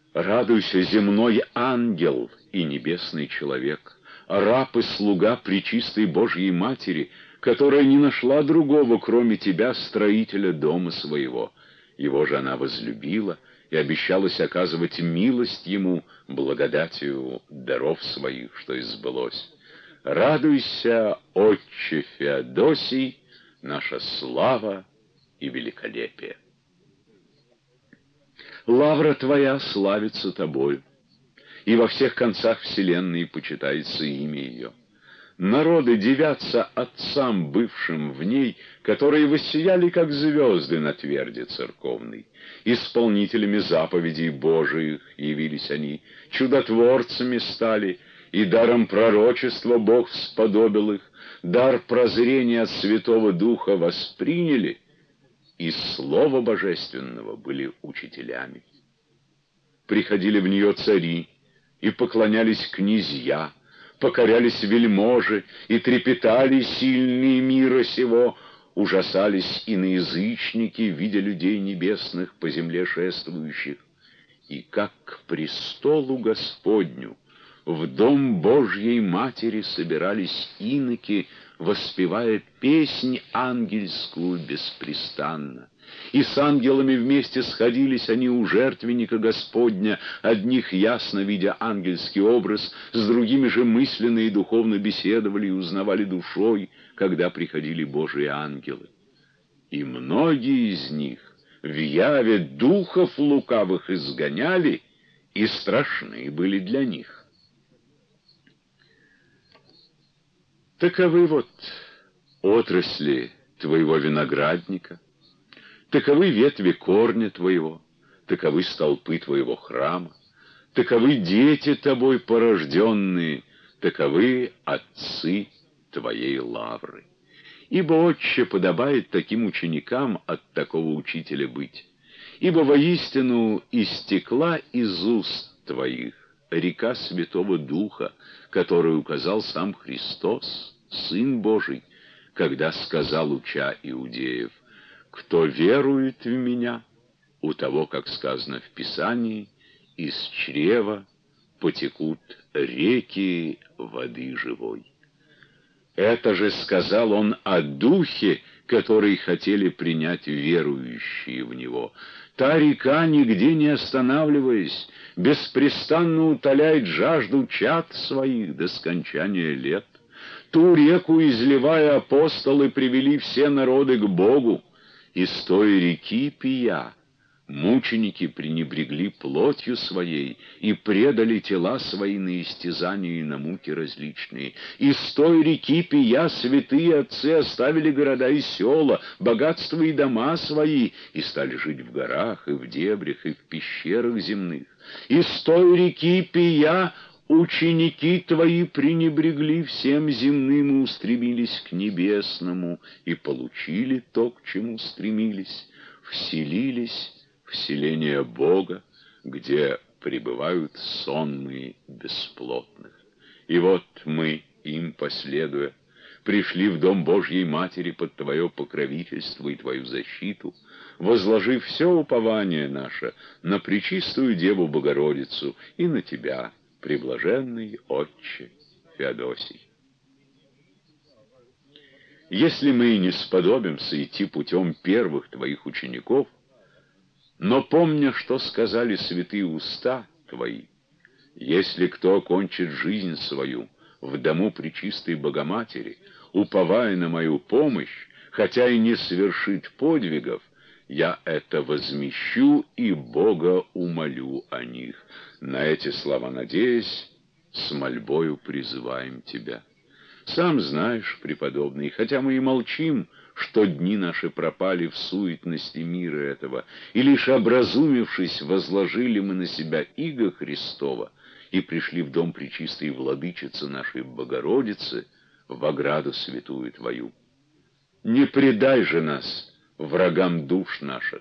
Радуйся, земной ангел и небесный человек, раб и слуга пречистой Божьей Матери, которая не нашла другого, кроме тебя, строителя дома своего. Его же она возлюбила и обещалась оказывать милость ему благодатью даров своих, что и сбылось. Радуйся, отче Феодосий, наша слава и великолепие. Лавра твоя славится тобою, и во всех концах вселенной почитается имя ее. Народы дивятся отцам, бывшим в ней, которые воссияли, как звезды на тверди церковной. Исполнителями заповедей Божиих явились они, чудотворцами стали, и даром пророчества Бог сподобил их, дар прозрения от Святого Духа восприняли, и Слова Божественного были учителями. Приходили в нее цари, и поклонялись князья, покорялись вельможи, и трепетали сильные мира сего, ужасались иноязычники, видя людей небесных по земле шествующих. И как к престолу Господню, в дом Божьей Матери собирались иноки, воспевая песнь ангельскую беспрестанно. И с ангелами вместе сходились они у жертвенника Господня, одних ясно видя ангельский образ, с другими же мысленно и духовно беседовали и узнавали душой, когда приходили Божьи ангелы. И многие из них в яве духов лукавых изгоняли, и страшны были для них. Таковы вот отрасли твоего виноградника, таковы ветви корня твоего, таковы столпы твоего храма, таковы дети тобой порожденные, таковы отцы твоей лавры. Ибо, отче, подобает таким ученикам от такого учителя быть, ибо воистину истекла из уст твоих река Святого Духа, которую указал сам Христос, Сын Божий, когда сказал, уча иудеев: «Кто верует в Меня, у того, как сказано в Писании, из чрева потекут реки воды живой». Это же сказал Он о Духе, который хотели принять верующие в Него. Та река, нигде не останавливаясь, беспрестанно утоляет жажду чад своих до скончания лет. Ту реку, изливая, апостолы привели все народы к Богу, и с той реки пия мученики пренебрегли плотью своей и предали тела свои на истязания и на муки различные. И с той реки пия святые отцы оставили города и села, богатства и дома свои, и стали жить в горах, и в дебрях, и в пещерах земных. И с той реки пия ученики твои пренебрегли всем земным и устремились к небесному, и получили то, к чему стремились, вселились в селение Бога, где пребывают сонмы бесплотных. И вот мы, им последуя, пришли в дом Божьей Матери под Твое покровительство и Твою защиту, возложив все упование наше на пречистую Деву Богородицу и на Тебя, преблаженный Отче Феодосий. Если мы и не сподобимся идти путем первых Твоих учеников, но помня, что сказали святые уста Твои: если кто окончит жизнь свою в дому пречистой Богоматери, уповая на мою помощь, хотя и не совершит подвигов, я это возмещу и Бога умолю о них. На эти слова надеясь, с мольбою призываем Тебя. Сам знаешь, преподобный, хотя мы и молчим, что дни наши пропали в суетности мира этого, и лишь образумившись, возложили мы на себя иго Христова и пришли в дом пречистой Владычицы нашей Богородицы, в ограду святую Твою. Не предай же нас врагам душ наших,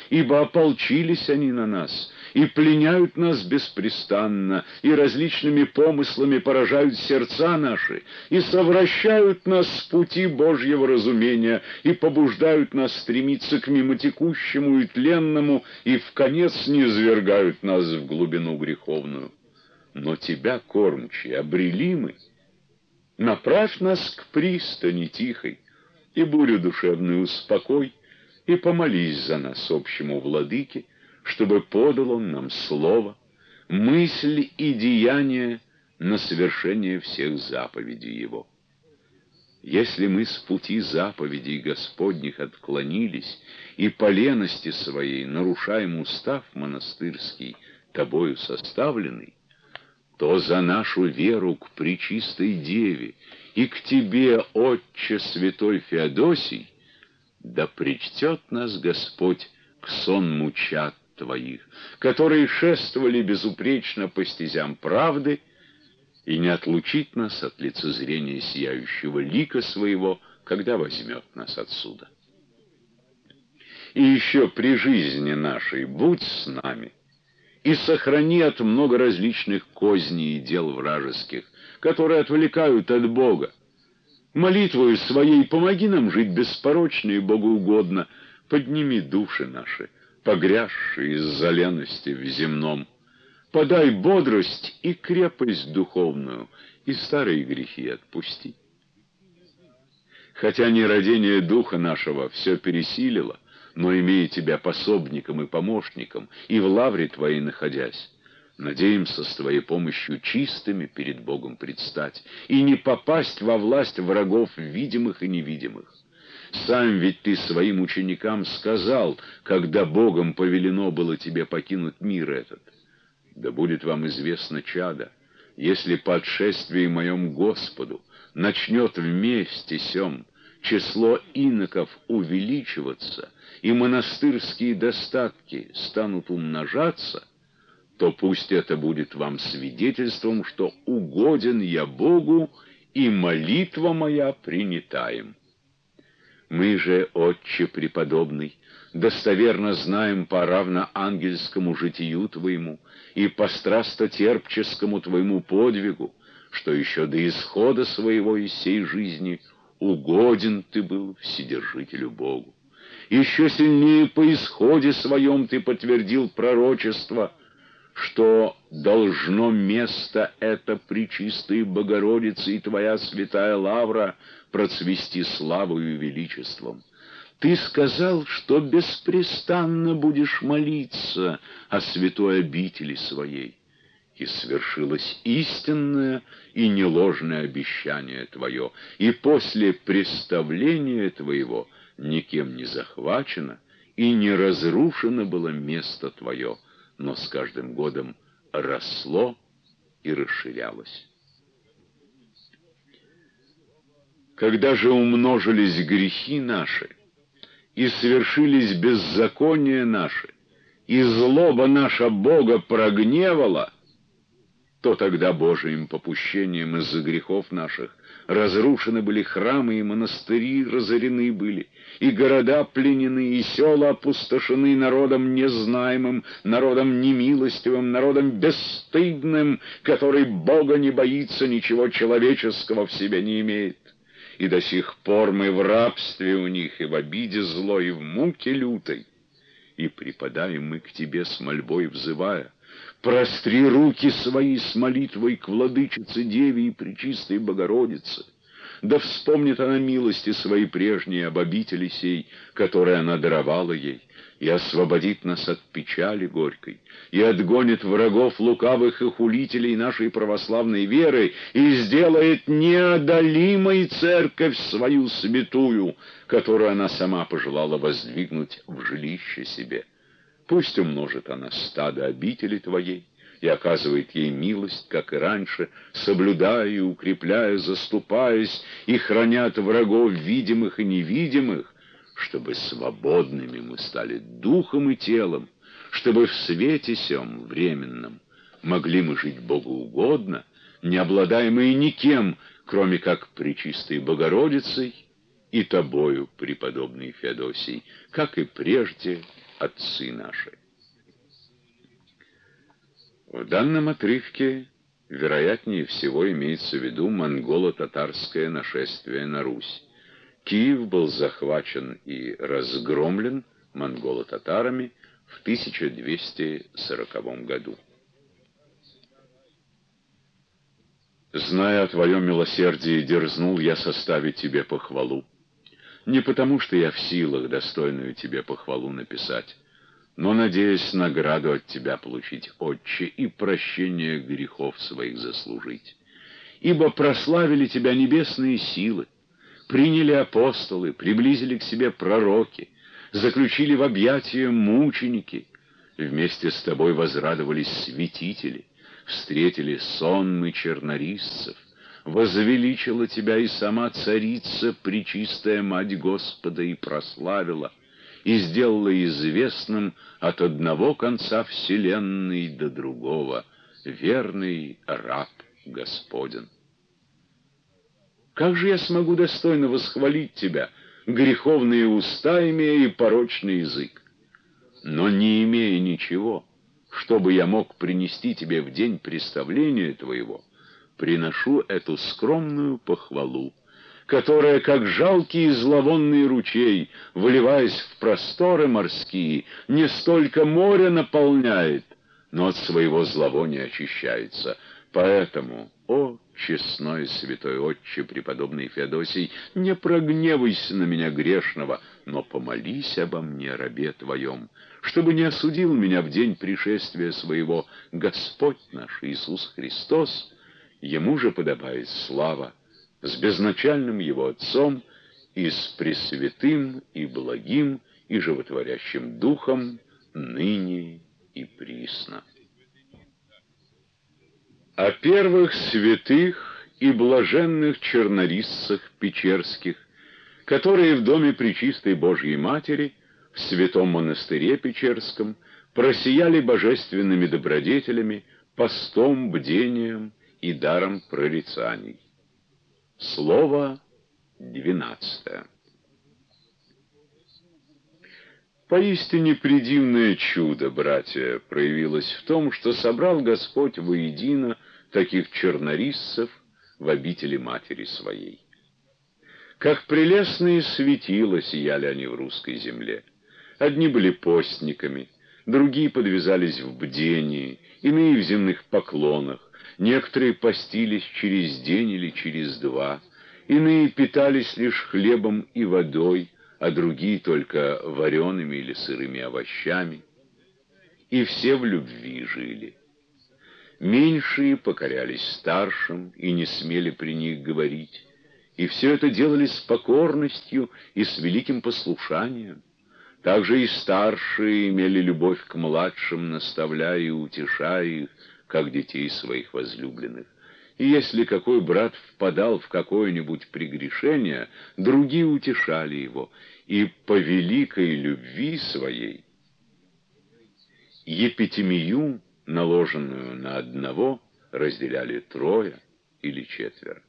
ибо ополчились они на нас, и пленяют нас беспрестанно, и различными помыслами поражают сердца наши, и совращают нас с пути Божьего разумения, и побуждают нас стремиться к мимотекущему и тленному, и вконец низвергают нас в глубину греховную. Но тебя, кормчий, обрели мы. Направь нас к пристани тихой, и бурю душевную успокой, и помолись за нас общему владыке, чтобы подал он нам слово, мысль и деяния на совершение всех заповедей его. Если мы с пути заповедей Господних отклонились и по лености своей нарушаем устав монастырский, тобою составленный, то за нашу веру к Пречистой Деве и к тебе, Отче святой Феодосий, да причтет нас Господь к сонму чад твоих, которые шествовали безупречно по стезям правды, и не отлучит нас от лицезрения сияющего лика своего, когда возьмет нас отсюда. И еще при жизни нашей будь с нами, и сохрани от много различных козней и дел вражеских, которые отвлекают от Бога. Молитвою своей помоги нам жить беспорочно и богоугодно, подними души наши, погрязшие из-за лености в земном. Подай бодрость и крепость духовную, и старые грехи отпусти. Хотя нерадение духа нашего все пересилило, но, имея тебя пособником и помощником, и в лавре твоей находясь, надеемся с твоей помощью чистыми перед Богом предстать и не попасть во власть врагов видимых и невидимых. Сам ведь ты своим ученикам сказал, когда Богом повелено было тебе покинуть мир этот: да будет вам известно, чадо, если по отшествии моем Господу начнет вместе сем число иноков увеличиваться, и монастырские достатки станут умножаться, то пусть это будет вам свидетельством, что угоден я Богу, и молитва моя принята им. Мы же, Отче преподобный, достоверно знаем по равноангельскому житию твоему и по страстотерпческому твоему подвигу, что еще до исхода своего из сей жизни угоден ты был Вседержителю Богу. Еще сильнее по исходе своем ты подтвердил пророчество, что должно место это Пречистой Богородицы и твоя святая лавра процвести славою и величеством. Ты сказал, что беспрестанно будешь молиться о святой обители своей, и свершилось истинное и неложное обещание твое, и после представления твоего никем не захвачено и не разрушено было место твое, но с каждым годом росло и расширялось. Когда же умножились грехи наши, и совершились беззакония наши, и злоба наша Бога прогневала, то тогда Божиим попущением из-за грехов наших разрушены были храмы, и монастыри разорены были, и города пленены, и села опустошены народом незнаемым, народом немилостивым, народом бесстыдным, который Бога не боится, ничего человеческого в себе не имеет. И до сих пор мы в рабстве у них, и в обиде злой, и в муке лютой. И припадаем мы к тебе с мольбой взывая: простри руки свои с молитвой к Владычице Деве и Пречистой Богородице. Да вспомнит она милости свои прежние об обители сей, которые она даровала ей, и освободит нас от печали горькой, и отгонит врагов лукавых и хулителей нашей православной веры, и сделает неодолимой церковь свою святую, которую она сама пожелала воздвигнуть в жилище себе. Пусть умножит она стадо обители твоей и оказывает ей милость, как и раньше, соблюдая и укрепляя, заступаясь и храня от врагов видимых и невидимых, чтобы свободными мы стали духом и телом, чтобы в свете сем временном могли мы жить богоугодно, не обладаемые никем, кроме как Пречистой Богородицей и тобою, преподобный Феодосий, как и прежде, отцы наши. В данном отрывке, вероятнее всего, имеется в виду монголо-татарское нашествие на Русь. Киев был захвачен и разгромлен монголо-татарами в 1240 году. «Зная о твоем милосердии, дерзнул я составить тебе похвалу. Не потому, что я в силах достойную тебе похвалу написать, но надеясь награду от тебя получить, Отче, и прощение грехов своих заслужить. Ибо прославили тебя небесные силы, приняли апостолы, приблизили к себе пророки, заключили в объятия мученики, вместе с тобой возрадовались святители, встретили сонмы чернорисцев, возвеличила тебя и сама царица, пречистая Мать Господа, и прославила, и сделала известным от одного конца вселенной до другого верный раб Господен. Как же я смогу достойно восхвалить тебя, греховные уста имея и порочный язык? Но не имея ничего, чтобы я мог принести тебе в день представления твоего, приношу эту скромную похвалу, которая, как жалкий и зловонный ручей, выливаясь в просторы морские, не столько море наполняет, но от своего зловония очищается. Поэтому, о честной святой отче преподобный Феодосий, не прогневайся на меня грешного, но помолись обо мне, рабе твоем, чтобы не осудил меня в день пришествия своего Господь наш Иисус Христос. Ему же подобает слава с безначальным его Отцом и с пресвятым и благим и животворящим Духом ныне и присно. О первых святых и блаженных чернорисцах печерских, которые в доме Пречистой Божьей Матери в святом монастыре Печерском просияли божественными добродетелями, постом, бдением и даром прорицаний. Слово 12. Поистине предивное чудо, братья, проявилось в том, что собрал Господь воедино таких чернорисцев в обители Матери Своей. Как прелестные светила сияли они в русской земле. Одни были постниками, другие подвязались в бдении, иные в земных поклонах, некоторые постились через день или через два, иные питались лишь хлебом и водой, а другие только вареными или сырыми овощами. И все в любви жили. Меньшие покорялись старшим и не смели при них говорить, и все это делали с покорностью и с великим послушанием. Также и старшие имели любовь к младшим, наставляя и утешая их, как детей своих возлюбленных. И если какой брат впадал в какое-нибудь прегрешение, другие утешали его, и по великой любви своей епитемию, наложенную на одного, разделяли трое или четверо.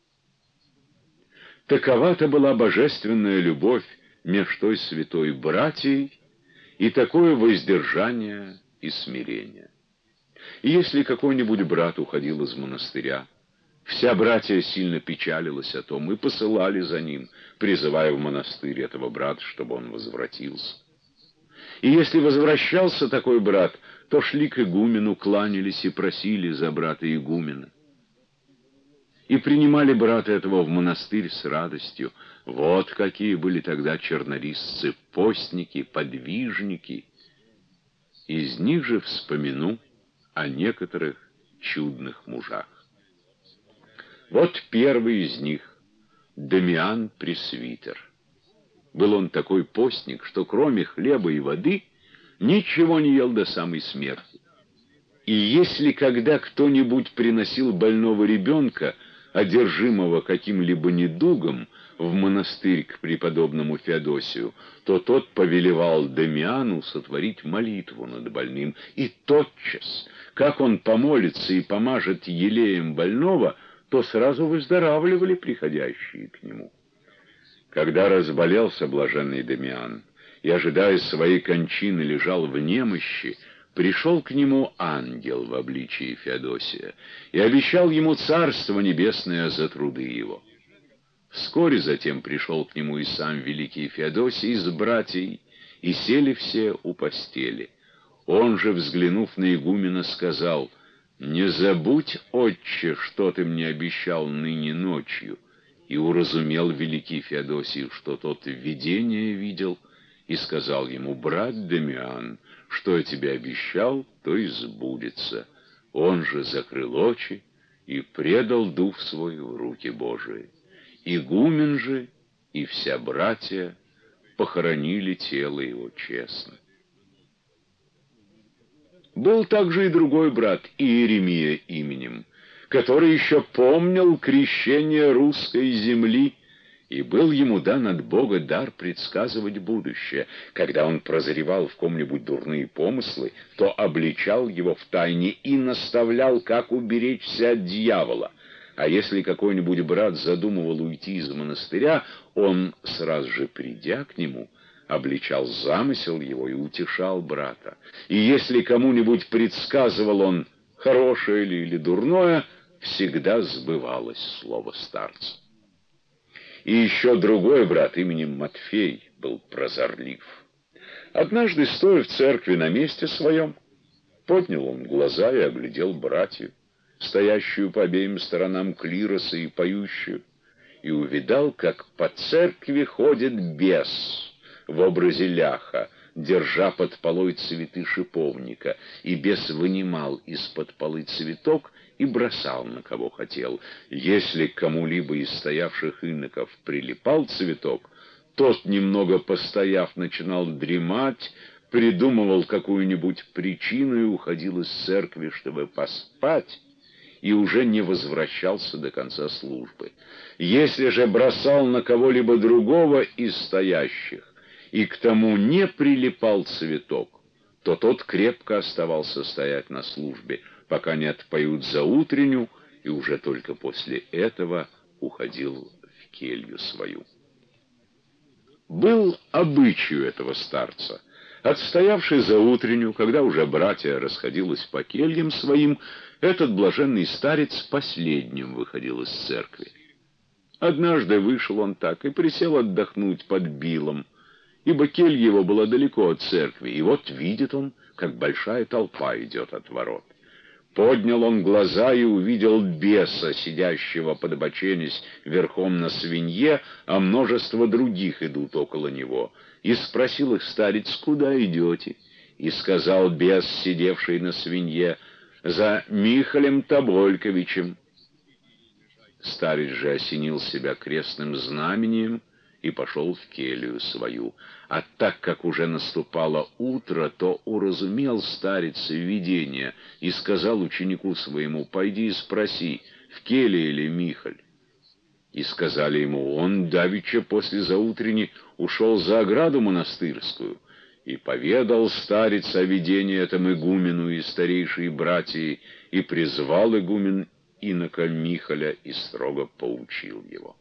Такова-то была божественная любовь меж той святой братией и такое воздержание и смирение. И если какой-нибудь брат уходил из монастыря, вся братия сильно печалилась о том и посылали за ним, призывая в монастырь этого брата, чтобы он возвратился. И если возвращался такой брат, то шли к игумену, кланялись и просили за брата игумена. И принимали брата этого в монастырь с радостью. Вот какие были тогда чернорисцы, постники, подвижники. Из них же вспомяну о некоторых чудных мужах. Вот первый из них — Дамиан Пресвитер. Был он такой постник, что кроме хлеба и воды ничего не ел до самой смерти. И если когда кто-нибудь приносил больного ребенка, одержимого каким-либо недугом, в монастырь к преподобному Феодосию, то тот повелевал Дамиану сотворить молитву над больным, и тотчас, как он помолится и помажет елеем больного, то сразу выздоравливали приходящие к нему. Когда разболелся блаженный Дамиан, и, ожидая своей кончины, лежал в немощи, пришел к нему ангел в обличии Феодосия и обещал ему царство небесное за труды его. Вскоре затем пришел к нему и сам великий Феодосий с братьей, и сели все у постели. Он же, взглянув на игумена, сказал: «Не забудь, отче, что ты мне обещал ныне ночью». И уразумел великий Феодосий, что тот видение видел, и сказал ему: «Брат Дамиан, что я тебе обещал, то и сбудется». Он же закрыл очи и предал дух свой в руки Божии. Игумен же и вся братья похоронили тело его честно. Был также и другой брат, Иеремия именем, который еще помнил крещение русской земли, и был ему дан от Бога дар предсказывать будущее. Когда он прозревал в ком-нибудь дурные помыслы, то обличал его в тайне и наставлял, как уберечься от дьявола. А если какой-нибудь брат задумывал уйти из монастыря, он, сразу же придя к нему, обличал замысел его и утешал брата. И если кому-нибудь предсказывал он хорошее или дурное, всегда сбывалось слово старца. И еще другой брат именем Матфей был прозорлив. Однажды, стоя в церкви на месте своем, поднял он глаза и оглядел братью, стоящую по обеим сторонам клироса и поющую, и увидал, как по церкви ходит бес в образе ляха, держа под полой цветы шиповника, и бес вынимал из-под полы цветок и бросал на кого хотел. Если к кому-либо из стоявших иноков прилипал цветок, тот, немного постояв, начинал дремать, придумывал какую-нибудь причину и уходил из церкви, чтобы поспать, и уже не возвращался до конца службы. Если же бросал на кого-либо другого из стоящих, и к тому не прилипал цветок, то тот крепко оставался стоять на службе, пока не отпоют заутренню, и уже только после этого уходил в келью свою. Был обычай у этого старца, отстоявший заутренню, когда уже братья расходились по кельям своим, этот блаженный старец последним выходил из церкви. Однажды вышел он так и присел отдохнуть под билом, ибо келья его была далеко от церкви, и вот видит он, как большая толпа идет от ворот. Поднял он глаза и увидел беса, сидящего подбоченясь верхом на свинье, а множество других идут около него. И спросил их старец: «Куда идете?» И сказал бес, сидевший на свинье: «За Михалем Тобольковичем». Старец же осенил себя крестным знамением и пошел в келью свою. А так как уже наступало утро, то уразумел старец видение и сказал ученику своему: «Пойди и спроси, в келье ли Михаль?» И сказали ему: «Он давеча после заутрени ушел за ограду монастырскую». И поведал старец о видении этому игумену и старейшей братьи, и призвал игумен инока Михаля и строго поучил его.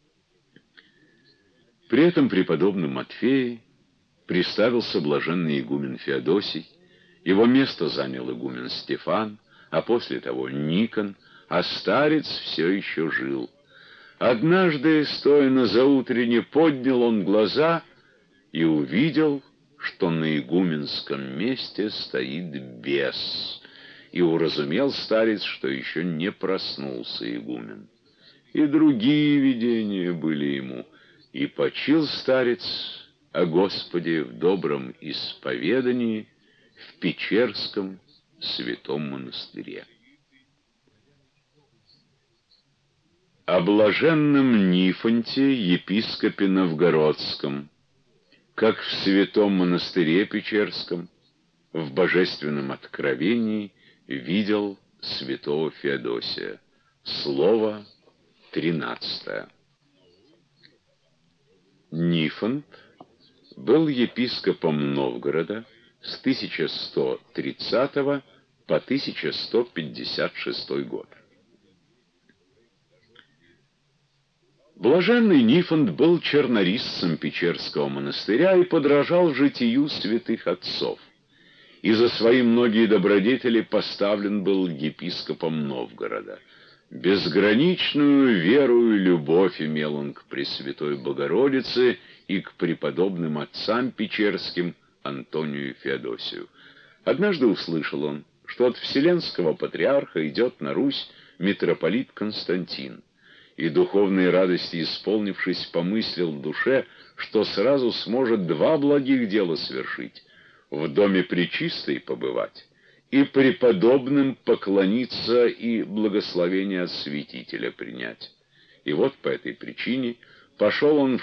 При этом преподобный Матфей приставился блаженный игумен Феодосий, его место занял игумен Стефан, а после того Никон, а старец все еще жил. Однажды, стоя на заутренне, поднял он глаза и увидел, что на игуменском месте стоит бес, и уразумел старец, что еще не проснулся игумен. И другие видения были ему, и почил старец о Господе в добром исповедании в Печерском святом монастыре. О блаженном Нифонте, епископе Новгородском, как в святом монастыре Печерском в божественном откровении видел святого Феодосия. Слово 13. Нифонт был епископом Новгорода с 1130 по 1156 год. Блаженный Нифонт был чернорисцем Печерского монастыря и подражал житию святых отцов. И за свои многие добродетели поставлен был епископом Новгорода. Безграничную веру и любовь имел он к Пресвятой Богородице и к преподобным отцам печерским Антонию и Феодосию. Однажды услышал он, что от Вселенского патриарха идет на Русь митрополит Константин, и духовной радости исполнившись, помыслил в душе, что сразу сможет два благих дела совершить: в доме Пречистой побывать и преподобным поклониться и благословение от святителя принять. И вот по этой причине пошел он в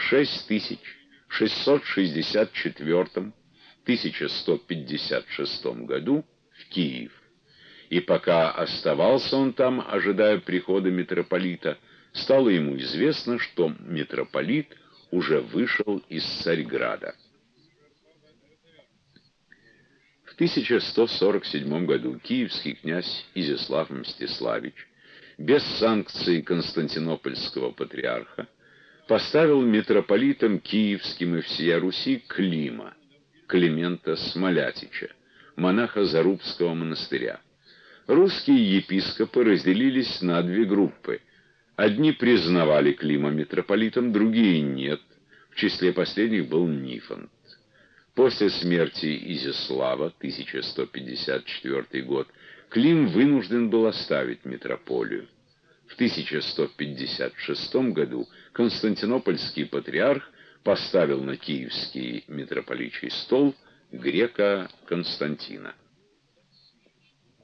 6664-1156 году в Киев. И пока оставался он там, ожидая прихода митрополита, стало ему известно, что митрополит уже вышел из Царьграда. В 1147 году киевский князь Изяслав Мстиславич без санкции константинопольского патриарха поставил митрополитом киевским и всея Руси Клима, Климента Смолятича, монаха Зарубского монастыря. Русские епископы разделились на две группы. Одни признавали Клима митрополитом, другие нет. В числе последних был Нифонт. После смерти Изяслава, 1154 год, Клим вынужден был оставить митрополию. В 1156 году константинопольский патриарх поставил на киевский митрополичий стол грека Константина.